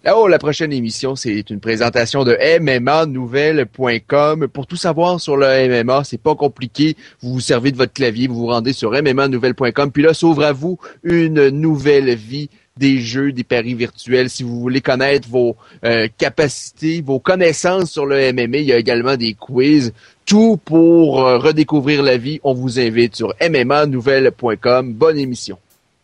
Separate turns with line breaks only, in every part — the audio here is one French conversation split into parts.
Là-haut, la prochaine émission, c'est une présentation de MMAnouvelle.com. Pour tout savoir sur le MMA, c'est pas compliqué. Vous vous servez de votre clavier, vous vous rendez sur MMAnouvelle.com. Puis là, s'ouvre à vous une nouvelle vie des jeux, des paris virtuels. Si vous voulez connaître vos capacités, vos connaissances sur le MMA, il y a également des quiz. Tout pour redécouvrir la vie. On vous invite sur MMAnouvelle.com. Bonne émission.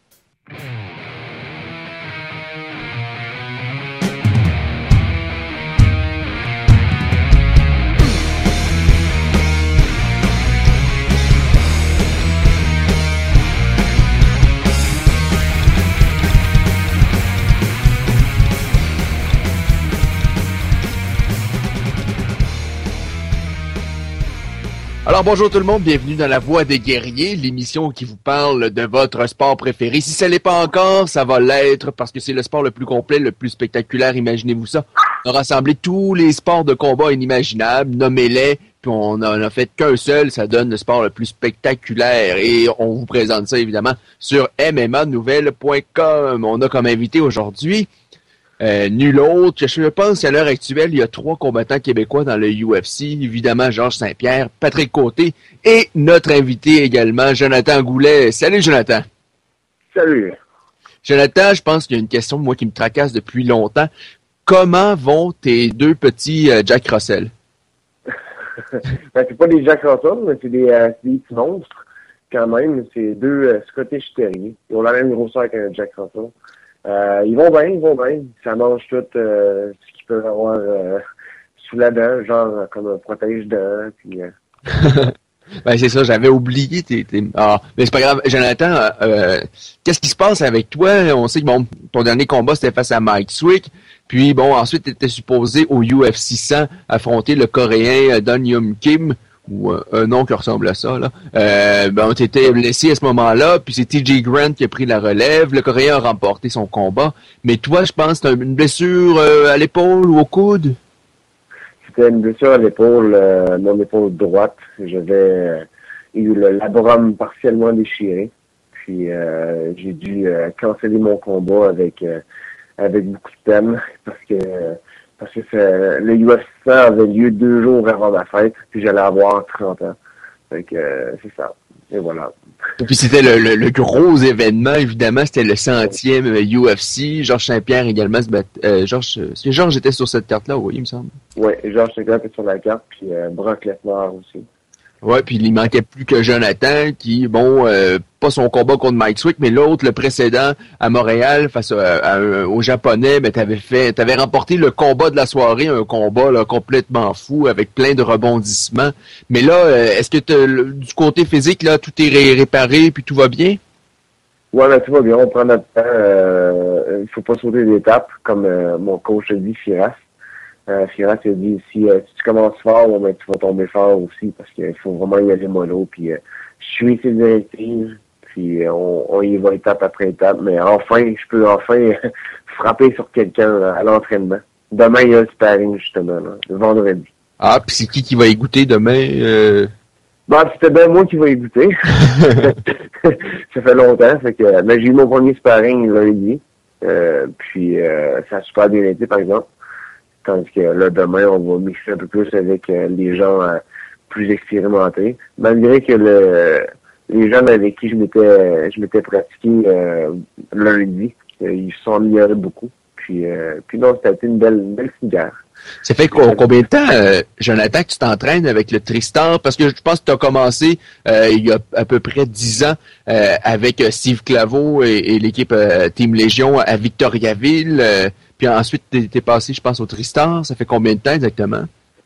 Alors bonjour tout le monde, bienvenue dans La Voix des Guerriers, l'émission qui vous parle de votre sport préféré. Si ça l'est pas encore, ça va l'être parce que c'est le sport le plus complet, le plus spectaculaire, imaginez-vous ça. On a rassemblé tous les sports de combat inimaginables, nommez-les, puis on en a fait qu'un seul, ça donne le sport le plus spectaculaire. Et on vous présente ça évidemment sur mmanouvelle.com. On a comme invité aujourd'hui nul autre. Je pense qu'à l'heure actuelle, il y a 3 combattants québécois dans le UFC. Évidemment, Georges Saint-Pierre, Patrick Côté et notre invité également, Jonathan Goulet. Salut, Jonathan.
Salut.
Jonathan, je pense qu'il y a une question, moi, qui me tracasse depuis longtemps. Comment vont tes 2 petits Jack Russell?
C'est pas des Jack Russell, mais c'est des petits monstres. Quand même, c'est 2 Scottish Terriers. Ils ont la même grosseur qu'un Jack Russell. Ils vont bien. Ça mange tout ce qu'ils peuvent avoir sous la dent, genre comme un protège-dents. Puis,
Ben c'est ça, j'avais oublié. Ah, mais c'est pas grave. Jonathan, qu'est-ce qui se passe avec toi? On sait que bon, ton dernier combat, c'était face à Mike Swick. Puis bon, ensuite, tu étais supposé au UFC 100 affronter le Coréen Don Yum Kim, ou un nom qui ressemble à ça, là. Ben, t'étais blessé à ce moment-là, puis c'est TJ Grant qui a pris la relève. Le Coréen a remporté son combat. Mais toi, je pense que t'as une blessure à l'épaule ou au coude?
C'était une blessure à l'épaule, mon épaule droite. J'avais eu le labrum partiellement déchiré. Puis j'ai dû canceller mon combat avec beaucoup de peine parce que le UFC avait lieu 2 jours avant ma fête, puis j'allais avoir 30 ans. Fait que c'est ça. Et voilà.
Puis c'était le gros événement, évidemment, c'était le 100e UFC. Georges Saint-Pierre également Georges était sur cette carte-là, oui, il me semble.
Oui, Georges Saint-Pierre était sur la carte, puis Brock Lesnar aussi.
Ouais, puis il manquait plus que Jonathan, qui, bon, pas son combat contre Mike Swick, mais l'autre, le précédent, à Montréal, face aux Japonais, ben t'avais remporté le combat de la soirée, un combat là, complètement fou, avec plein de rebondissements. Mais là, est-ce que du côté physique, là, tout est réparé, puis tout va bien?
Ouais, ben, tout va bien, on prend notre temps. Il faut pas sauter d'étapes, comme mon coach a dit, Firas. Firas a dit, si tu commences fort, ben, tu vas tomber fort aussi, parce qu'il faut vraiment y aller mollo, puis je suis ses directives, puis on y va étape après étape, mais enfin, je peux frapper sur quelqu'un à l'entraînement. Demain, il y a le sparring, justement, là, le vendredi.
Ah, puis c'est qui va y goûter demain?
Bah, c'était bien moi qui va y goûter. Ça fait longtemps, fait que, mais j'ai eu mon premier sparring lundi, puis ça a super bien été, par exemple. Tandis que là, demain, on va mixer un peu plus avec les gens plus expérimentés. Malgré que les gens avec qui je m'étais pratiqué lundi, ils se sont améliorés beaucoup. Puis non, c'était une belle guerre.
Ça fait combien de temps, Jonathan, que tu t'entraînes avec le Tristar? Parce que je pense que tu as commencé il y a à peu près 10 ans avec Steve Claveau et l'équipe Team Légion à Victoriaville. Puis ensuite, t'es passé, je pense, au Tristar. Ça fait combien de temps exactement?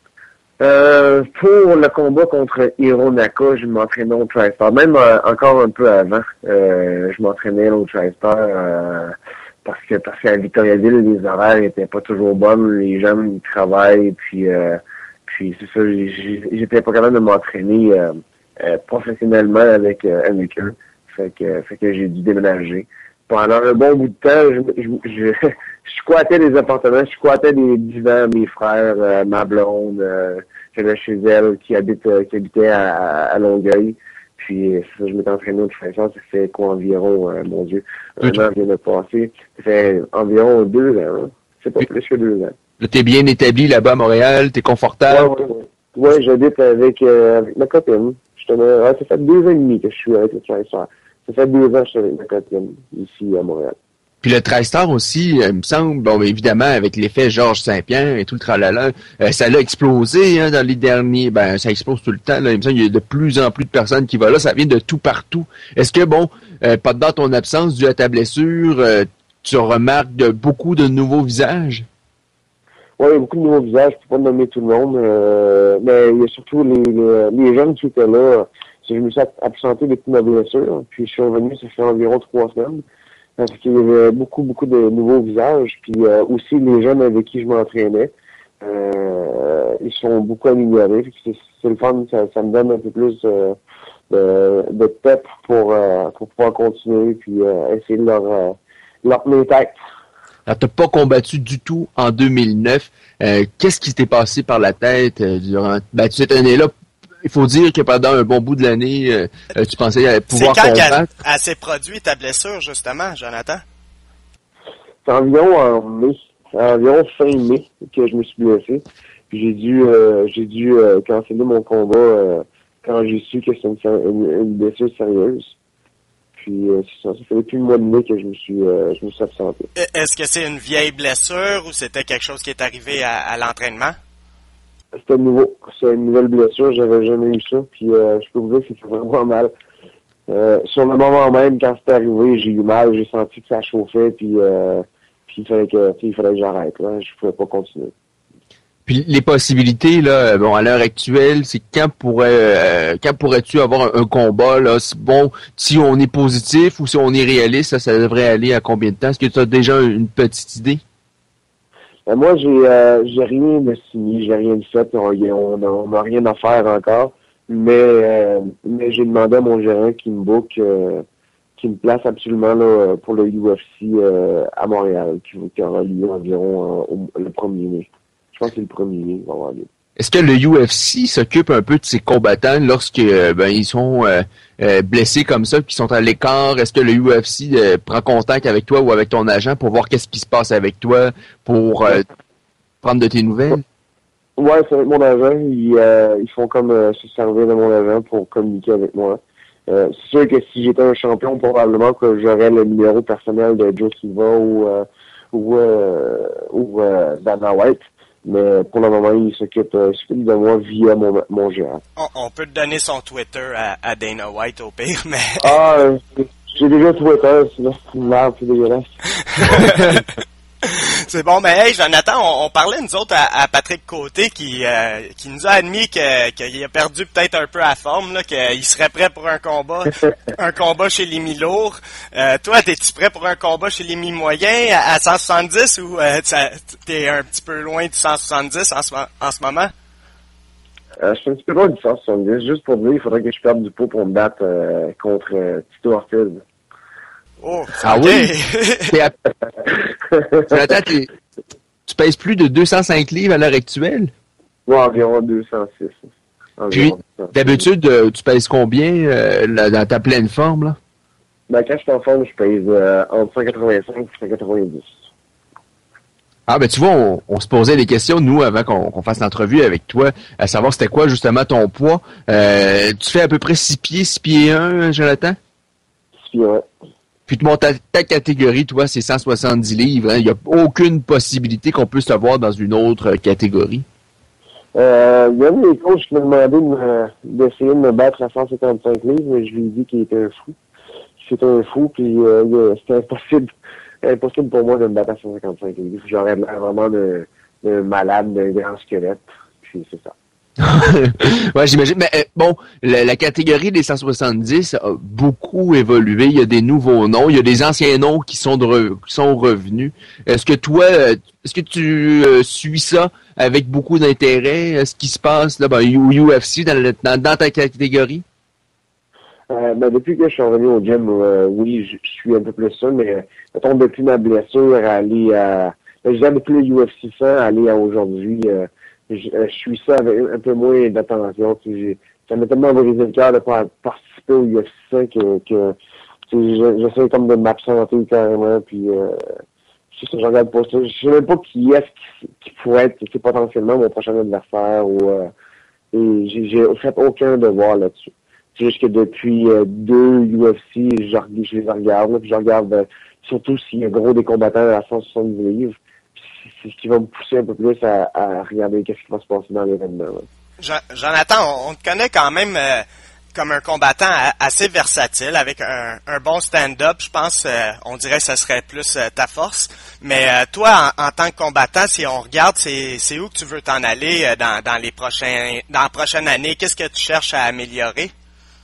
Pour le combat contre Hiro Naka, je m'entraînais au TriStar. Même encore un peu avant, je m'entraînais au TriStar parce qu'à Victoriaville, les horaires étaient pas toujours bonnes. Les gens, ils travaillent, puis c'est ça, j'étais pas capable de m'entraîner professionnellement avec eux. Fait que j'ai dû déménager. Pendant un bon bout de temps, je squattais des appartements, je squattais des divans, mes frères, ma blonde, j'allais chez elle qui habitait à Longueuil. Puis ça, je m'étais entraîné au TriStar, ça fait quoi environ, mon Dieu, un an vient de passer. Ça fait environ 2 ans. Hein? C'est pas plus que 2 ans.
Là, t'es bien établi là-bas à Montréal, t'es confortable?
Ouais, j'habite avec ma copine. Ça fait 2 ans et demi que je suis avec le TriStar. Ça fait 2 ans que je suis avec ma copine ici à Montréal.
Puis le TriStar aussi, il me semble, bon, évidemment, avec l'effet Georges Saint-Pierre et tout le tralala, ça l'a explosé dans les derniers, ça explose tout le temps. Là, il me semble qu'il y a de plus en plus de personnes qui vont là, ça vient de tout partout. Est-ce que, pas dans ton absence, dû à ta blessure, tu remarques beaucoup de nouveaux visages?
Oui, il y a beaucoup de nouveaux visages, je peux pas nommer tout le monde, mais il y a surtout les jeunes qui étaient là. Je me suis absenté depuis ma blessure, puis je suis revenu, ça fait environ 3 semaines. Parce qu'il y avait beaucoup de nouveaux visages, puis aussi les jeunes avec qui je m'entraînais, ils sont beaucoup améliorés. C'est le fun, ça me donne un peu plus de pep pour pouvoir continuer, puis essayer de leur tenir tête.
Alors, t'as pas combattu du tout en 2009. Qu'est-ce qui t'est passé par la tête durant cette année-là? Il faut dire que pendant un bon bout de l'année, tu pensais pouvoir combattre.
C'est quand elle s'est produit ta blessure, justement, Jonathan?
C'est environ fin mai que je me suis blessé. Puis j'ai dû canceller mon combat quand j'ai su que c'était une blessure sérieuse. Puis ça fait depuis le mois de mai que je me suis absenté.
Est-ce que c'est une vieille blessure ou c'était quelque chose qui est arrivé à l'entraînement?
C'était nouveau. C'est une nouvelle blessure. J'avais jamais eu ça. Puis je peux vous dire que c'était vraiment mal. Sur le moment même, quand c'était arrivé, j'ai eu mal. J'ai senti que ça chauffait. Puis il fallait que j'arrête. Là. Je pouvais pas continuer.
Puis les possibilités, là, à l'heure actuelle, c'est quand pourrais-tu avoir un combat, là, si on est positif ou si on est réaliste, ça devrait aller à combien de temps? Est-ce que tu as déjà une petite idée?
Moi, j'ai rien de signé, j'ai rien de fait, on n'a rien à faire encore, mais j'ai demandé à mon gérant qui me book, qui me place absolument là pour le UFC à Montréal, qui aura lieu environ le 1er mai. Je pense que c'est le 1er mai, il va avoir lieu.
Est-ce que le UFC s'occupe un peu de ses combattants lorsque ils sont blessés comme ça, qu'ils sont à l'écart? Est-ce que le UFC prend contact avec toi ou avec ton agent pour voir qu'est-ce qui se passe avec toi, pour prendre de tes nouvelles?
Ouais, c'est avec mon agent. Ils font comme se servir de mon agent pour communiquer avec moi. C'est sûr que si j'étais un champion, probablement que j'aurais le numéro personnel de Joe Silva ou Dana White. Mais pour le moment, il s'occupe de moi via mon gérant.
On peut te donner son Twitter à Dana White au pire, mais...
J'ai déjà Twitter, c'est une merde, c'est dégueulasse.
C'est bon, mais hey, Jonathan, on parlait nous autres à Patrick Côté qui nous a admis qu'il a perdu peut-être un peu la forme, là, qu'il serait prêt pour un combat chez les mi-lourds. Toi, t'es-tu prêt pour un combat chez les mi-moyens à 170 ou t'es un petit peu loin du 170 en ce moment?
Je suis un petit peu loin du 170. Juste pour dire, il faudrait que je perde du poids pour me battre contre Tito Ortiz.
Oh,
oui? Jonathan, tu pèses plus de 205 livres à l'heure actuelle?
Oui, environ 206.
Puis, d'habitude, tu pèses combien dans ta pleine forme, là?
Quand je suis en forme, je pèse entre 185 et 190.
Ah, tu vois, on se posait des questions, nous, avant qu'on fasse l'entrevue avec toi, à savoir c'était quoi, justement, ton poids. Tu fais à peu près 6 pieds 1, Jonathan?
6 pieds 1.
Puis ta catégorie, toi, c'est 170 livres. Il n'y a aucune possibilité qu'on puisse te voir dans une autre catégorie.
Il y a un des coachs qui m'a demandé d'essayer de me battre à 155 livres, mais je lui ai dit qu'il était un fou. C'était un fou, puis c'était impossible pour moi de me battre à 155 livres. J'aurais l'air vraiment de malade, d'un grand squelette, puis c'est ça.
Ouais, j'imagine. Mais la catégorie des 170 a beaucoup évolué. Il y a des nouveaux noms, il y a des anciens noms qui sont revenus. Est-ce que tu suis ça avec beaucoup d'intérêt, ce qui se passe là, au UFC dans ta catégorie?
Depuis que je suis revenu au gym, oui, je suis un peu plus ça, mais mettons, depuis ma blessure, aller à... depuis le UFC 100, aller à aujourd'hui, je suis ça avec un peu moins d'attention. Ça m'a tellement brisé le cœur de participer au UFC 100 que j'essaie comme de m'absenter carrément, puis je regarde pas ça. Je sais même pas qui est-ce qui pourrait être, c'est potentiellement mon prochain adversaire et j'ai fait aucun devoir là-dessus. C'est juste que depuis 2 UFC, je les regarde, là, puis je regarde surtout s'il y a gros des combattants à 170 livres. C'est ce qui va me pousser un peu plus à regarder qu'est-ce qui va se passer dans l'événement.
Jonathan, on te connaît quand même comme un combattant assez versatile, avec un bon stand-up. Je pense, on dirait que ce serait plus ta force. Mais toi, en tant que combattant, si on regarde, c'est où que tu veux t'en aller dans la prochaine année? Qu'est-ce que tu cherches à améliorer?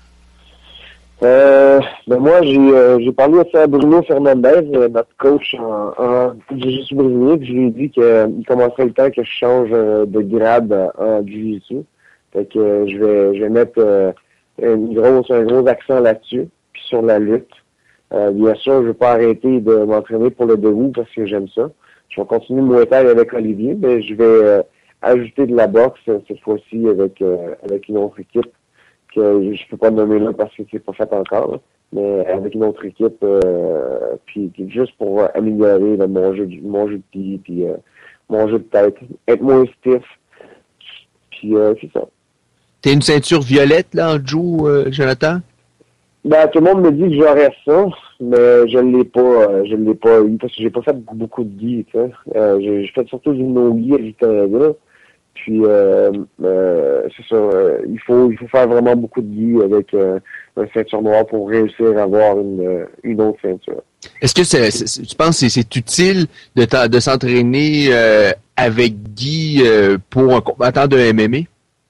Moi, j'ai parlé aussi à Bruno Fernandez, notre coach en jiu-jitsu brésilien, puis je lui ai dit qu'il commencerait le temps que je change de grade en jiu-jitsu. Fait que je vais mettre un gros accent là-dessus, puis sur la lutte. Bien sûr, je vais pas arrêter de m'entraîner pour le debout parce que j'aime ça. Je vais continuer mon état avec Olivier, mais je vais ajouter de la boxe cette fois-ci avec une autre équipe que je peux pas nommer là parce que c'est pas fait encore, là. Mais avec une autre équipe, puis juste pour améliorer là, mon jeu de pied, puis mon jeu de tête, être moins stiff, puis c'est ça.
T'as une ceinture violette là en jiu, Jonathan?
Ben, tout le monde me dit que j'aurais ça, mais je l'ai pas eu parce que j'ai pas fait beaucoup de gi, tu sais. J'ai fait surtout du no-gi à Victoriaville. Puis c'est ça, il faut faire vraiment beaucoup de gi avec une ceinture noire pour réussir à avoir une autre ceinture.
Est-ce que tu penses que c'est utile de s'entraîner avec gi pour un combattant de MMA?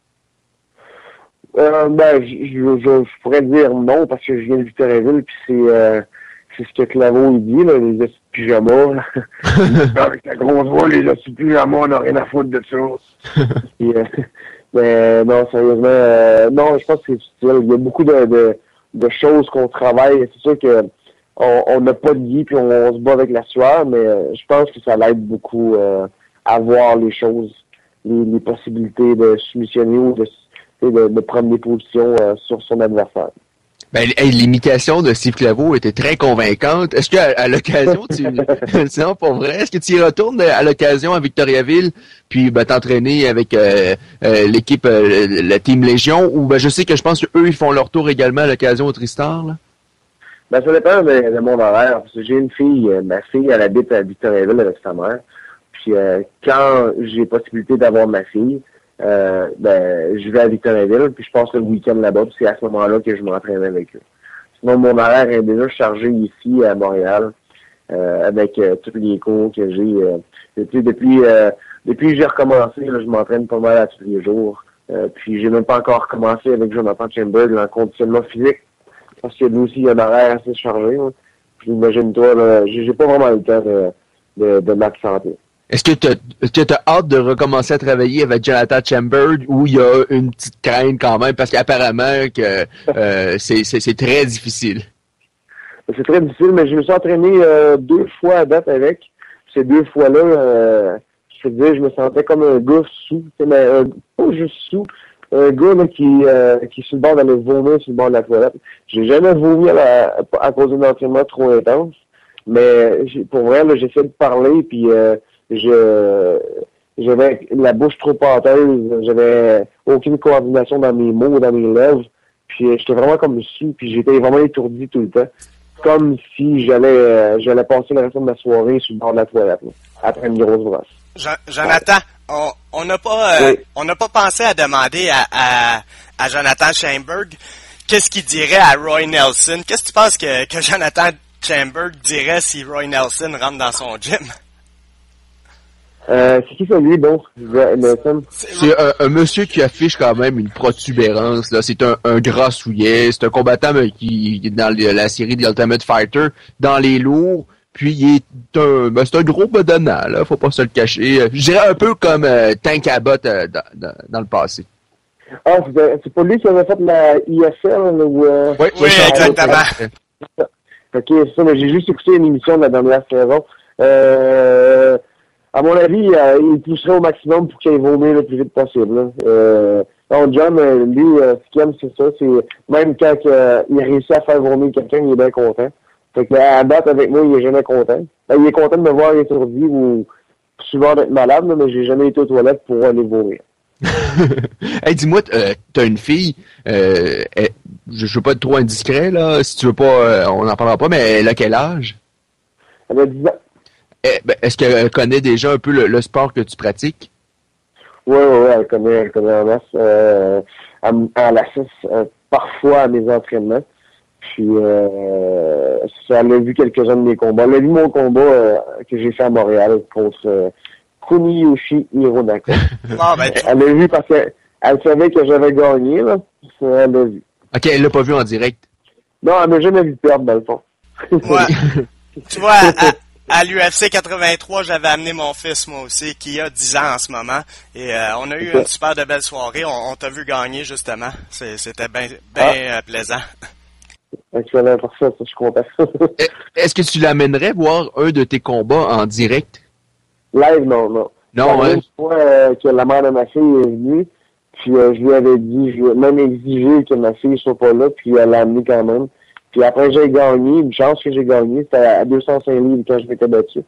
Je pourrais dire non parce que je viens de Victoriaville puis c'est ce que Claveau il dit, là, les pyjamas. Avec la grosse voix, les pyjamas, on n'a rien à foutre de ça. Puis, mais non, sérieusement, non, je pense que c'est utile. Il y a beaucoup de choses qu'on travaille. C'est sûr que on n'a pas de gi puis on se bat avec la sueur, mais je pense que ça l'aide beaucoup à voir les choses, les possibilités de soumissionner ou de prendre des positions sur son adversaire.
Ben, l'imitation de Steve Claveau était très convaincante. Est-ce qu'à l'occasion, sinon pour vrai, est-ce que tu y retournes à l'occasion à Victoriaville, puis t'entraîner avec l'équipe, la Team Légion, ou je sais que je pense qu'eux, ils font leur tour également à l'occasion au Tristar, là?
Ben, ça dépend de mon horaire. Parce que j'ai une fille, ma fille, elle habite à Victoriaville avec sa mère. Puis quand j'ai possibilité d'avoir ma fille, je vais à Victoriaville, puis je passe le week-end là-bas, puis c'est à ce moment-là que je m'entraîne avec eux. Sinon, mon horaire est déjà chargé ici, à Montréal, avec tous les cours que j'ai. Depuis que j'ai recommencé, là, je m'entraîne pas mal à tous les jours. Puis j'ai même pas encore commencé avec Jonathan Chamberg en conditionnement physique, parce que lui aussi, il y a un horaire assez chargé. Là. Puis imagine-toi, là, j'ai pas vraiment le temps de m'absenter.
Est-ce que tu as hâte de recommencer à travailler avec Jonathan Chamberg ou il y a une petite crainte quand même parce qu'apparemment que c'est très difficile?
C'est très difficile, mais je me suis entraîné 2 fois à date avec. Ces 2 fois-là, je te dis, je me sentais comme un gars sous, mais pas juste sous, un gars là, qui est sur le bord d'aller vomir sur le bord de la toilette. J'ai jamais vomi à cause d'un entraînement trop intense, mais pour vrai, là, j'essaie de parler, puis j'avais la bouche trop pâteuse, j'avais aucune coordination dans mes mots, dans mes lèvres, puis j'étais vraiment comme sous, puis j'étais vraiment étourdi tout le temps, comme si j'allais passer le reste de ma soirée sur le bord de la toilette, là, après une grosse brosse.
Jonathan, on n'a pas pensé à demander à Jonathan Chamberg qu'est-ce qu'il dirait à Roy Nelson. Qu'est-ce que tu penses que Jonathan Chamberg dirait si Roy Nelson rentre dans son gym?
C'est qui ça, lui, donc? Nelson?
C'est un monsieur qui affiche quand même une protubérance, là. C'est un grassouillet. C'est un combattant qui est dans la série The Ultimate Fighter, dans les lourds. Puis il est c'est un gros bedonnant, là. Faut pas se le cacher. Je dirais un peu comme Tank Abbott dans le passé.
Ah, c'est pas lui qui avait fait la ISL, ou
Oui, exactement.
Ok, c'est ça, mais j'ai juste écouté une émission de la dernière saison. À mon avis, il pousserait au maximum pour qu'il ait vomi le plus vite possible. Donc John, lui, ce qu'il aime, c'est ça. C'est même quand il réussit à faire vomir quelqu'un, il est bien content. Fait que à date, avec moi, il est jamais content. Ben, il est content de me voir étourdi ou souvent d'être malade, là, mais j'ai jamais été aux toilettes pour aller vomir.
Hey, dis-moi, t'as une fille, je veux pas être trop indiscret, là, si tu veux pas, on n'en parlera pas, mais elle a quel âge?
Elle a 10 ans.
Est-ce qu'elle connaît déjà un peu le sport que tu pratiques?
Oui, elle connaît en masse. Elle assiste parfois à mes entraînements. Puis, elle a vu quelques-uns de mes combats. Elle a vu mon combat que j'ai fait à Montréal contre Kuniyoshi Hironaka. Elle l'a vu parce qu'elle savait que j'avais gagné, là. Elle l'a vu.
OK, elle l'a pas vu en direct.
Non, elle m'a jamais vu perdre, dans le fond.
Ouais. Tu vois, à l'UFC 83, j'avais amené mon fils, moi aussi, qui a 10 ans en ce moment. Et on a eu une super de belle soirée. On t'a vu gagner, justement. C'était bien plaisant.
Excellent pour ça, je suis content.
Est-ce
que tu l'amènerais voir un de tes combats en direct?
Live, non.
Non, ouais.
Une fois que la mère de ma fille est venue, puis je lui avais dit, je lui ai même exigé que ma fille soit pas là, puis elle l'a amené quand même. Puis après, j'ai gagné, une chance que j'ai gagné, c'était à 205 livres quand je m'étais battu.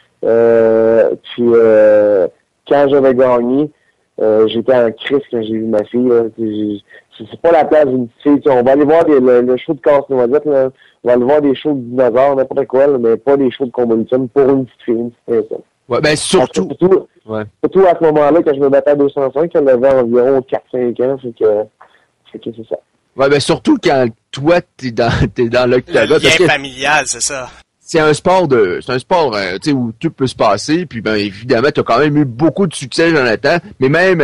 Puis quand j'avais gagné, j'étais en crise quand j'ai vu ma fille. Là. C'est pas la place d'une fille. On va aller voir le show de casse-noisette, là. On va aller voir des shows de dinosaures, n'importe quoi, là, mais pas des shows de combat lutte pour une petite fille, une petite personne.
Ouais, ben surtout
surtout à ce moment-là, quand je me battais à 205, elle avait environ 4-5 ans, c'est que c'est ça.
Ouais, ben surtout quand toi t'es dans l'octogone.
Le lien familial, c'est ça.
C'est un sport tu sais, où tout peut se passer, puis ben évidemment, t'as quand même eu beaucoup de succès, Jonathan, mais même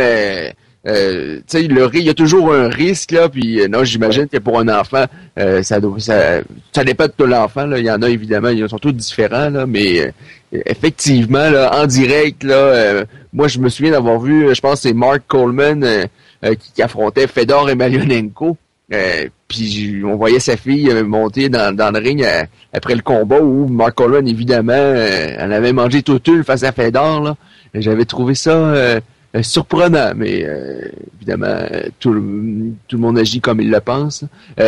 tu sais, il y a toujours un risque, là, puis non, j'imagine que pour un enfant, ça dépend de tout l'enfant, là. Il y en a évidemment, ils sont tous différents, là, mais effectivement, là, en direct, là, moi je me souviens d'avoir vu, je pense que c'est Mark Coleman qui affrontait Fedor Emelianenko. Puis on voyait sa fille monter dans le ring après le combat où Mark Coleman, évidemment, elle avait mangé Totul face à Fedor, là. J'avais trouvé ça surprenant, mais évidemment, tout le monde agit comme il le pense.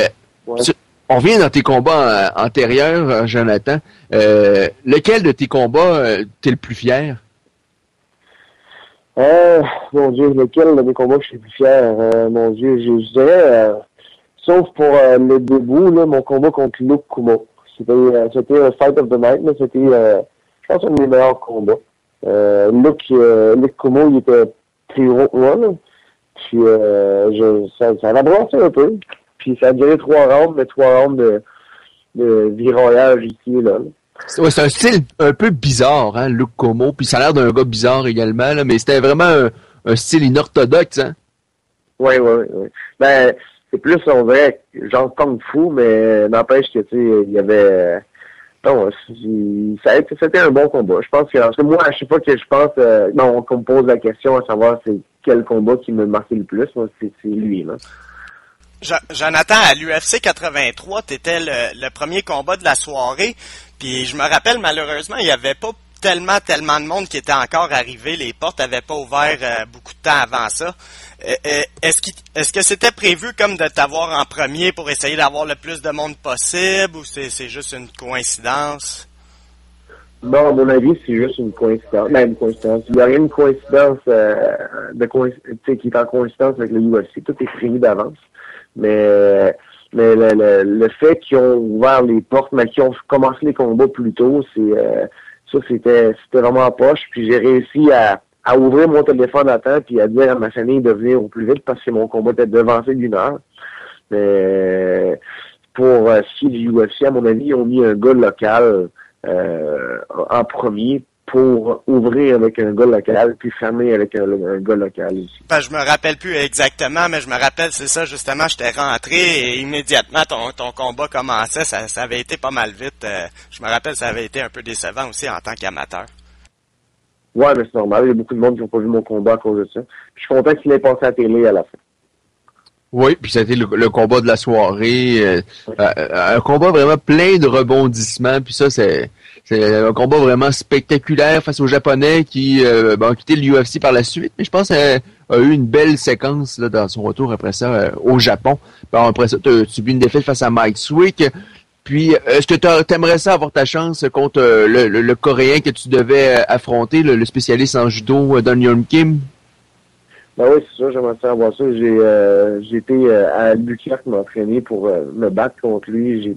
On revient dans tes combats antérieurs, Jonathan. Lequel de tes combats t'es le plus fier?
Mon Dieu, lequel de mes combats je suis le plus fier? Mon Dieu, je dirais... sauf pour le début, là, mon combat contre Luke Kumo. C'était un Fight of the Night, mais c'était, je pense, un de mes meilleurs combats. Luke Kumo, il était plus gros que moi, là. Puis, ça a brassé un peu. Puis, ça a duré 3 rounds, mais 3 rounds de viroyage ici et là.
Ouais, c'est un style un peu bizarre, hein, Luke Kumo. Puis, ça a l'air d'un gars bizarre également, là, mais c'était vraiment un style inorthodoxe, hein.
Oui. Ben, c'est plus, on dirait, genre Kung Fu, mais n'empêche que, tu sais, il y avait... non, c'était un bon combat. Je pense que, parce que moi, à chaque fois que je pense, qu'on me pose la question à savoir c'est quel combat qui me marquait le plus, moi, c'est lui, là.
Jonathan, à l'UFC 83, t'étais le premier combat de la soirée, puis je me rappelle, malheureusement, il y avait pas tellement de monde qui était encore arrivé, les portes avaient pas ouvert beaucoup de temps avant ça. Est-ce que c'était prévu comme de t'avoir en premier pour essayer d'avoir le plus de monde possible, ou c'est juste une coïncidence?
Non, à mon avis, c'est juste une coïncidence. Ben, une coïncidence. Il n'y a rien de coïncidence qui est en coïncidence avec le UFC. Tout est prévu d'avance. Mais le fait qu'ils ont ouvert les portes, mais qu'ils ont commencé les combats plus tôt, c'était vraiment poche. Puis j'ai réussi à ouvrir mon téléphone à temps puis à dire à ma famille de venir au plus vite parce que mon combat était devancé d'1 heure. Mais pour ce qui est du UFC, à mon avis, ils ont mis un gars local en premier pour ouvrir avec un gars local puis fermer avec un gars local aussi.
Ben, je me rappelle plus exactement, mais je me rappelle, c'est ça, justement, j'étais rentré et immédiatement ton combat commençait, ça avait été pas mal vite. Je me rappelle, ça avait été un peu décevant aussi en tant qu'amateur.
Ouais, mais c'est normal, il y a beaucoup de monde qui n'ont pas vu mon combat à cause de ça. Puis je suis content qu'il ait passé à la télé à la fin.
Oui, puis ça a été le combat de la soirée, un combat vraiment plein de rebondissements, puis ça c'est un combat vraiment spectaculaire face aux Japonais qui ont quitté l'UFC par la suite, mais je pense a eu une belle séquence là, dans son retour après ça au Japon. Bon, après ça, tu as subi une défaite face à Mike Swick. Puis, est-ce que t'aimerais ça avoir ta chance contre le Coréen que tu devais affronter, le spécialiste en judo, Don Young Kim?
Ben oui, c'est ça, j'aimerais ça avoir ça. J'ai été à Albuquerque m'entraîner pour me battre contre lui.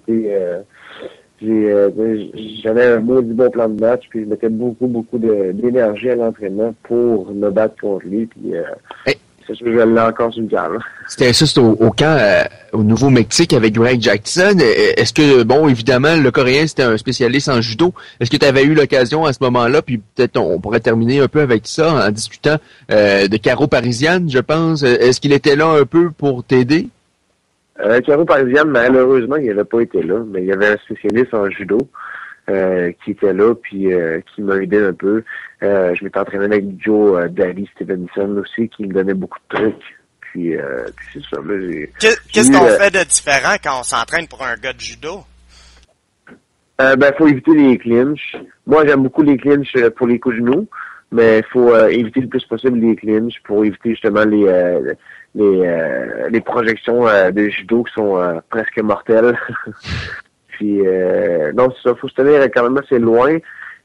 J'avais un maudit bon plan de match, puis je mettais beaucoup d'énergie à l'entraînement pour me battre contre lui. Puis c'est sûr que je l'ai encore sur le camp.
C'était au camp au Nouveau-Mexique avec Greg Jackson. Est-ce que, bon, évidemment, le Coréen, c'était un spécialiste en judo. Est-ce que tu avais eu l'occasion à ce moment-là, puis peut-être on pourrait terminer un peu avec ça en discutant de Caro Parisienne, je pense. Est-ce qu'il était là un peu pour t'aider?
Caro Parisienne, malheureusement, il n'avait pas été là, mais il y avait un spécialiste en judo qui était là, puis qui m'a aidé un peu. Je m'étais entraîné avec Joe Daddy Stevenson aussi, qui me donnait beaucoup de trucs. Puis c'est ça.
Qu'est-ce qu'on fait de différent quand on s'entraîne pour un gars de judo?
Faut éviter les clinches. Moi, j'aime beaucoup les clinches pour les coups de genoux, mais il faut éviter le plus possible les clinches pour éviter justement les projections de judo qui sont presque mortelles. Puis non, c'est ça, faut se tenir quand même assez loin.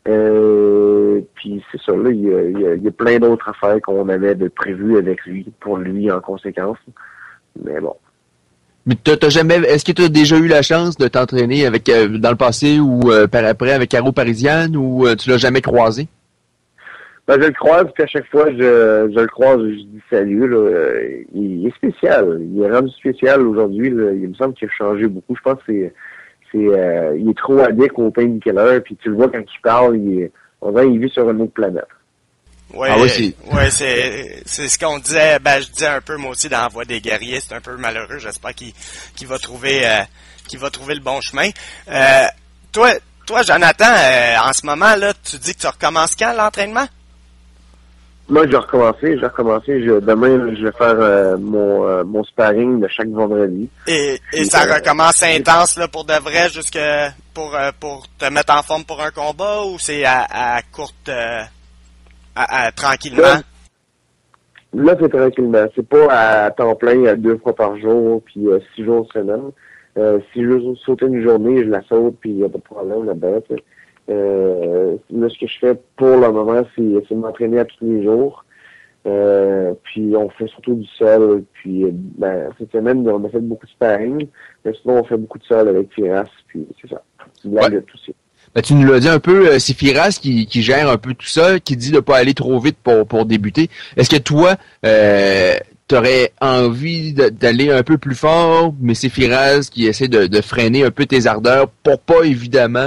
Puis c'est ça, là, il y a plein d'autres affaires qu'on avait de prévues avec lui, pour lui en conséquence. Mais bon.
Mais est-ce que tu as déjà eu la chance de t'entraîner avec dans le passé ou par après avec Caro Parisienne ou tu l'as jamais croisé?
Ben, je le croise, puis à chaque fois, je le croise, je dis salut, là. Il est spécial. Il est rendu spécial aujourd'hui, là. Il me semble qu'il a changé beaucoup. Je pense que il est trop addict au painkiller, puis tu le vois quand il parle, on dirait qu'il vit sur une autre planète.
Oui, c'est ce qu'on disait, je disais un peu moi aussi dans la Voix des guerriers, c'est un peu malheureux, j'espère qu'il va trouver le bon chemin. Toi Jonathan, en ce moment là, tu dis que tu recommences quand l'entraînement?
Moi, j'ai recommencé. Demain, là, je vais faire mon sparring de chaque vendredi.
Et ça recommence intense là pour de vrai pour te mettre en forme pour un combat ou c'est à courte tranquillement?
Là, c'est tranquillement. C'est pas à temps plein, à 2 fois par jour, puis 6 jours semaine. Si je veux sauter une journée, je la saute, puis il n'y a pas de problème là-dedans. Là, ce que je fais pour le moment, c'est m'entraîner à tous les jours. Puis on fait surtout du sol. Puis cette semaine, on a fait beaucoup de sparring. Mais sinon, on fait beaucoup de sol avec Firas. Puis c'est ça. Aussi.
Ben, tu nous l'as dit un peu, c'est Firas qui gère un peu tout ça, qui dit de pas aller trop vite pour débuter. Est-ce que toi, t'aurais envie d'aller un peu plus fort, mais c'est Firas qui essaie de freiner un peu tes ardeurs pour pas évidemment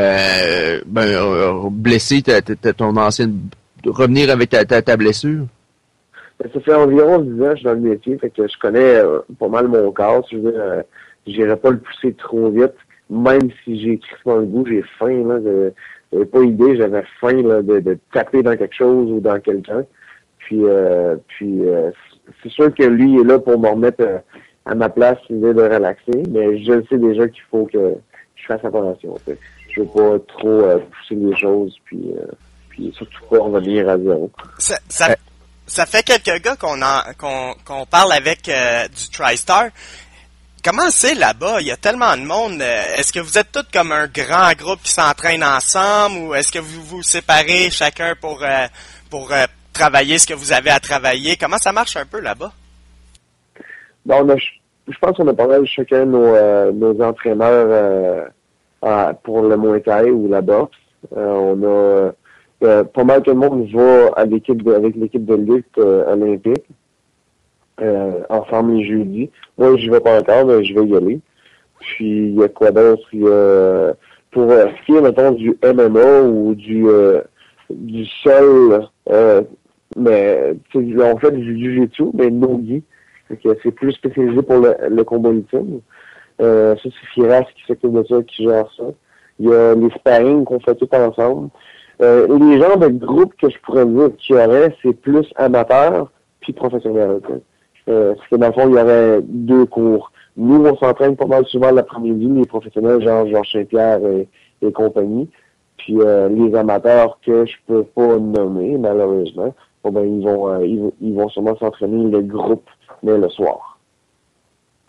blesser ton ancienne, revenir avec ta blessure?
Ça fait environ 10 ans que je suis dans le métier, fait que je connais pas mal mon corps. Je veux dire, j'irais pas le pousser trop vite, même si j'ai crissement le goût, j'ai faim, là, j'avais pas idée, j'avais faim là, de taper dans quelque chose ou dans quelqu'un. Puis c'est sûr que lui est là pour me remettre à ma place, l'idée de relaxer, mais je sais déjà qu'il faut que je fasse attention. Fait. Je veux pas trop pousser les choses, puis surtout pas revenir à zéro.
Ça fait quelques gars qu'on parle avec du TriStar. Comment c'est là-bas? Il y a tellement de monde. Est-ce que vous êtes tous comme un grand groupe qui s'entraîne ensemble ou est-ce que vous vous séparez chacun pour travailler ce que vous avez à travailler? Comment ça marche un peu là-bas?
Bon, je pense qu'on a pas mal chacun nos entraîneurs pour le Muay Thai ou la boxe. On a pas mal tout le monde va avec l'équipe de lutte olympique. Ensemble les jeudis. Moi, je vais pas encore, mais je vais y aller. Puis, il y a quoi d'autre? Il y a, pour ce qui est, mettons, du MMA ou du sol, mais, on fait du jiu-jitsu, mais no-gi. C'est plus spécialisé pour le combat ultime. Ça, c'est Firas qui s'occupe de ça, qui gère ça. Il y a les sparring qu'on fait tous ensemble. Les genres de groupes que je pourrais dire qu'il y aurait, c'est plus amateur puis professionnel. Parce que dans le fond, il y aurait 2 cours. Nous, on s'entraîne pas mal souvent l'après-midi, les professionnels, genre Georges Saint-Pierre et compagnie. Puis les amateurs que je peux pas nommer, malheureusement, ils vont sûrement s'entraîner le groupe, mais le soir.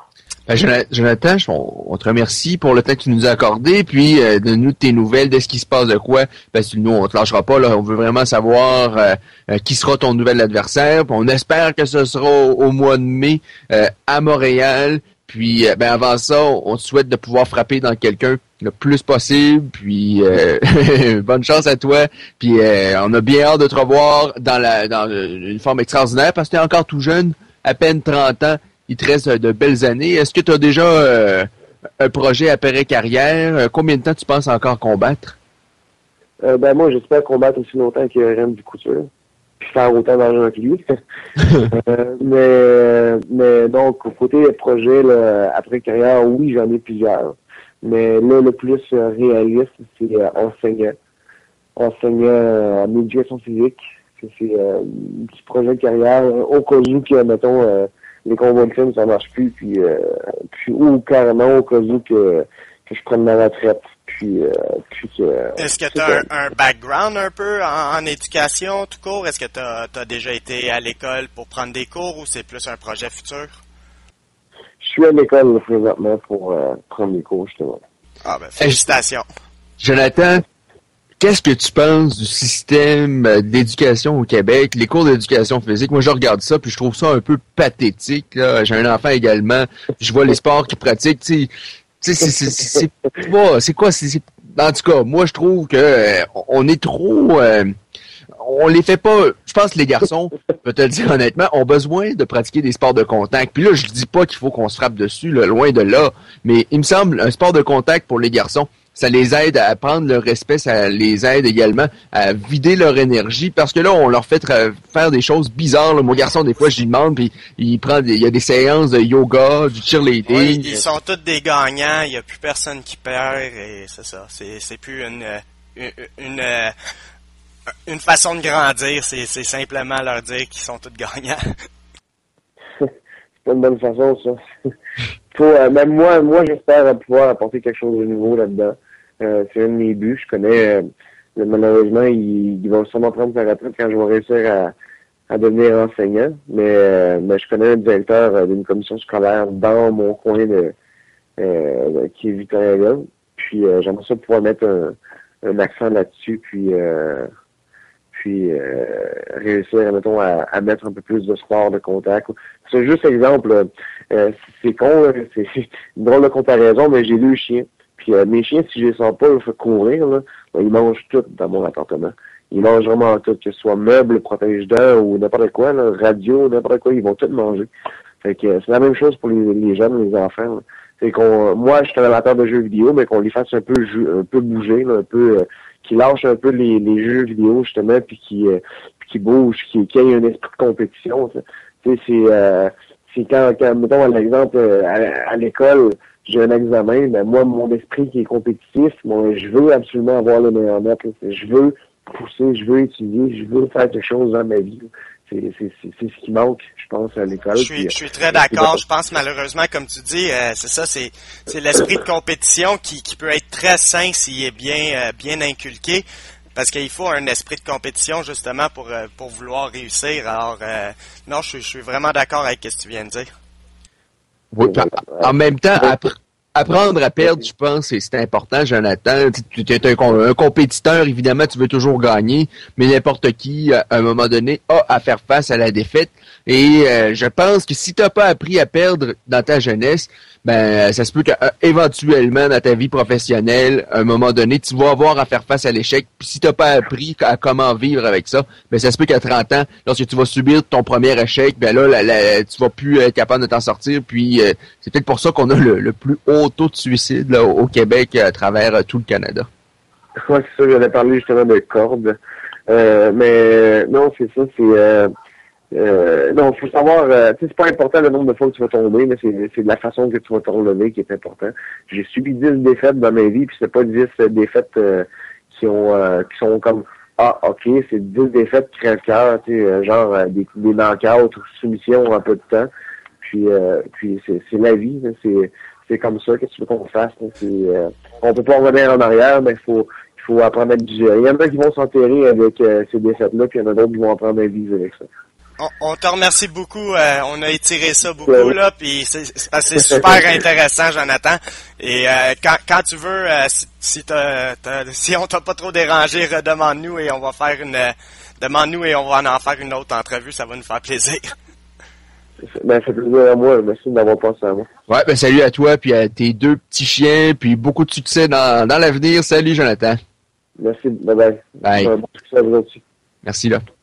Ben, Jonathan, on te remercie pour le temps que tu nous as accordé, puis donne-nous tes nouvelles de ce qui se passe de quoi, parce que nous, on te lâchera pas, là, on veut vraiment savoir qui sera ton nouvel adversaire, puis on espère que ce sera au mois de mai à Montréal, puis ben avant ça, on te souhaite de pouvoir frapper dans quelqu'un le plus possible, puis bonne chance à toi, puis on a bien hâte de te revoir dans une forme extraordinaire, parce que tu es encore tout jeune, à peine 30 ans, il te reste de belles années. Est-ce que tu as déjà un projet après carrière? Combien de temps tu penses encore combattre?
Ben moi, j'espère combattre aussi longtemps que Rémi Couture, puis faire autant d'argent que lui. Mais donc, côté projet là, après carrière, oui, j'en ai plusieurs. Mais là, le plus réaliste, c'est enseignant en éducation physique. C'est un petit projet de carrière, au cas où que, mettons, les combats de films, ça marche plus, puis ou carrément au cas où que je prenne ma retraite.
Est-ce que tu as un background un peu en éducation tout court? Est-ce que tu as déjà été à l'école pour prendre des cours ou c'est plus un projet futur?
Je suis à l'école présentement pour prendre des cours, justement.
Ah ben, félicitations.
Jonathan, qu'est-ce que tu penses du système d'éducation au Québec, les cours d'éducation physique? Moi, je regarde ça, puis je trouve ça un peu pathétique, là. J'ai un enfant également, je vois les sports qu'il pratique, tu sais, c'est quoi? En tout cas, moi, je trouve que on est trop... on les fait pas... Je pense que les garçons, je peux te le dire honnêtement, ont besoin de pratiquer des sports de contact. Puis là, je dis pas qu'il faut qu'on se frappe dessus, là, loin de là, mais il me semble, un sport de contact pour les garçons, ça les aide à prendre leur respect, ça les aide également à vider leur énergie, parce que là, on leur fait faire des choses bizarres. Là. Mon garçon, des fois, je lui demande, puis il y a des séances de yoga, du cheerleading.
Oui, ils sont tous des gagnants, il n'y a plus personne qui perd, et c'est ça. C'est plus une façon de grandir, c'est simplement leur dire qu'ils sont tous gagnants.
C'est pas une bonne façon, ça. Même moi, j'espère pouvoir apporter quelque chose de nouveau là-dedans. C'est un de mes buts. Je connais, malheureusement, il va sûrement prendre sa retraite quand je vais réussir à devenir enseignant. Mais je connais un directeur d'une commission scolaire dans mon coin qui est Victoriaville. Puis j'aimerais ça pouvoir mettre un accent là-dessus, puis réussir, mettons, à mettre un peu plus de sport de contact. C'est juste exemple, c'est con, là, c'est une drôle de comparaison, mais j'ai 2 chiens. Puis mes chiens, si je les sens pas, je fais courir, là, ben, ils mangent tout dans mon appartement. Ils mangent vraiment tout, que ce soit meubles, protège-dents ou n'importe quoi, là, radio, n'importe quoi, ils vont tout manger. Fait que c'est la même chose pour les jeunes, les enfants. Là. C'est moi, je suis un amateur de jeux vidéo, mais qu'on les fasse un peu bouger, là, un peu qui lâchent un peu les jeux vidéo, justement, puis qui bougent, qui ait un esprit de compétition. Tu sais, c'est quand, mettons, un exemple, à l'école, j'ai un examen, ben moi, mon esprit qui est compétitif, moi, je veux absolument avoir le meilleur note. Je veux pousser, je veux étudier, je veux faire quelque chose dans ma vie. C'est ce qui manque, je pense, à l'école.
Je suis très d'accord. Je pense malheureusement, comme tu dis, c'est ça, c'est l'esprit de compétition qui peut être très sain s'il est bien inculqué. Parce qu'il faut un esprit de compétition justement pour vouloir réussir. Alors non, je suis vraiment d'accord avec ce que tu viens de dire.
Oui, en même temps, apprendre à perdre, je pense, c'est important, Jonathan. Tu es un compétiteur, évidemment, tu veux toujours gagner, mais n'importe qui, à un moment donné, a à faire face à la défaite. Et je pense que si tu n'as pas appris à perdre dans ta jeunesse, ben ça se peut qu'éventuellement, dans ta vie professionnelle, à un moment donné, tu vas avoir à faire face à l'échec. Puis si tu n'as pas appris à comment vivre avec ça, ben ça se peut qu'à 30 ans, lorsque tu vas subir ton premier échec, ben là, tu vas plus être capable de t'en sortir. Puis c'est peut-être pour ça qu'on a le plus haut taux de suicide là, au Québec à travers tout le Canada.
Oui, c'est ça, j'allais parler justement de cordes. Mais non, c'est ça, non, faut savoir, tu sais, c'est pas important le nombre de fois que tu vas tomber, mais c'est de la façon que tu vas te relever qui est important. J'ai subi 10 défaites dans ma vie, puis c'est pas 10 défaites qui sont comme ok, c'est 10 défaites crève-cœur, tu sais, genre des knockouts ou soumissions en peu de temps. Puis c'est la vie, là, c'est comme ça que tu veux qu'on fasse. On peut pas revenir en arrière, mais il faut apprendre à digérer. Il y en a qui vont s'enterrer avec ces défaites-là, puis il y en a d'autres qui vont apprendre à vivre avec ça.
On te remercie beaucoup. On a étiré ça beaucoup, là, puis c'est super intéressant, Jonathan. Et quand tu veux, si on t'a pas trop dérangé, redemande-nous et on va faire demande-nous et on va en faire une autre entrevue. Ça va nous faire plaisir.
Ben, ça fait plaisir à moi. Merci d'avoir pensé à moi.
Ouais, ben salut à toi, puis à tes 2 petits chiens, puis beaucoup de succès dans l'avenir. Salut, Jonathan.
Merci. Bye bye.
Bye.
Bon succès à vous aussi.
Merci, là.